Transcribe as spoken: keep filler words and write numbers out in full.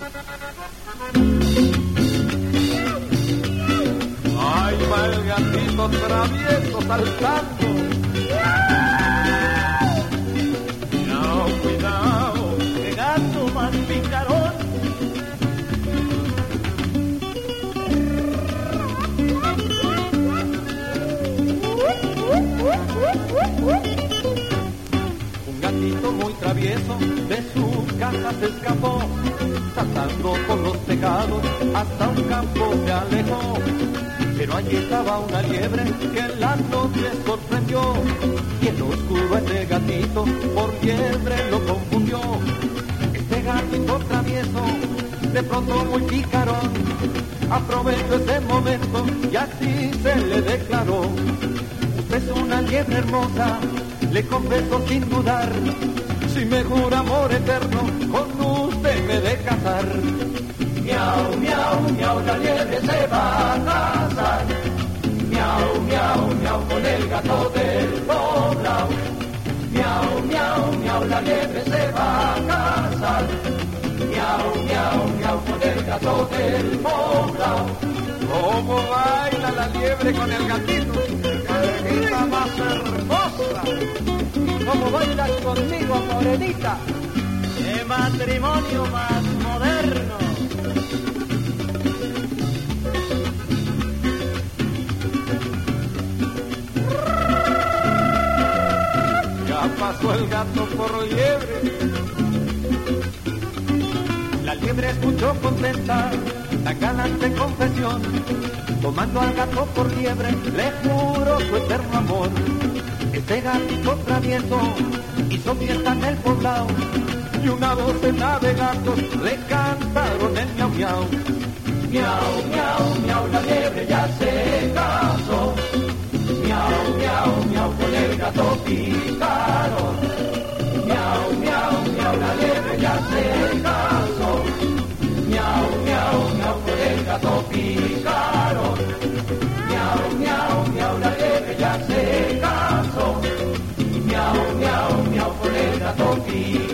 Ay, va el gatito travieso saltando. Cuidado, cuidado, qué gato más picarón. Un gatito muy travieso de su casa se escapó, saltando por los tejados hasta un campo se alejó. Pero allí estaba una liebre que en la noche sorprendió, y en lo oscuro este gatito por liebre lo confundió. Este gatito travieso, de pronto muy picarón, aprovechó ese momento y así se le declaró: usted es una liebre hermosa, le confieso sin dudar, si me jura amor eterno, con usted me de casar. Miau, miau, miau, la liebre se va a casar. Miau, miau, miau, con el gato del poblado. Miau, miau, miau, la liebre se va a casar. Miau, miau, miau, con el gato del poblado. ¿Cómo baila la liebre con el gatito? ¡Qué gatita más hermosa! ¿Y cómo bailas conmigo, morenita? ¡Qué matrimonio más moderno! Pasó el gato por liebre. La liebre escuchó contenta la galante confesión. Tomando al gato por liebre, le juró su eterno amor. Este gatito travieso hizo fiesta en el poblado, y una docena de gatos le cantaron el miau miau. Miau, miau, miau, la liebre ya se casó. Miau, miau, miau, con el gato picarón. Miau, miau, miau, la liebre ya se casó. Miau, miau, miau, con el gato picarón. Miau, miau, miau, la liebre ya se casó. Miau, miau, miau, con el gato picarón.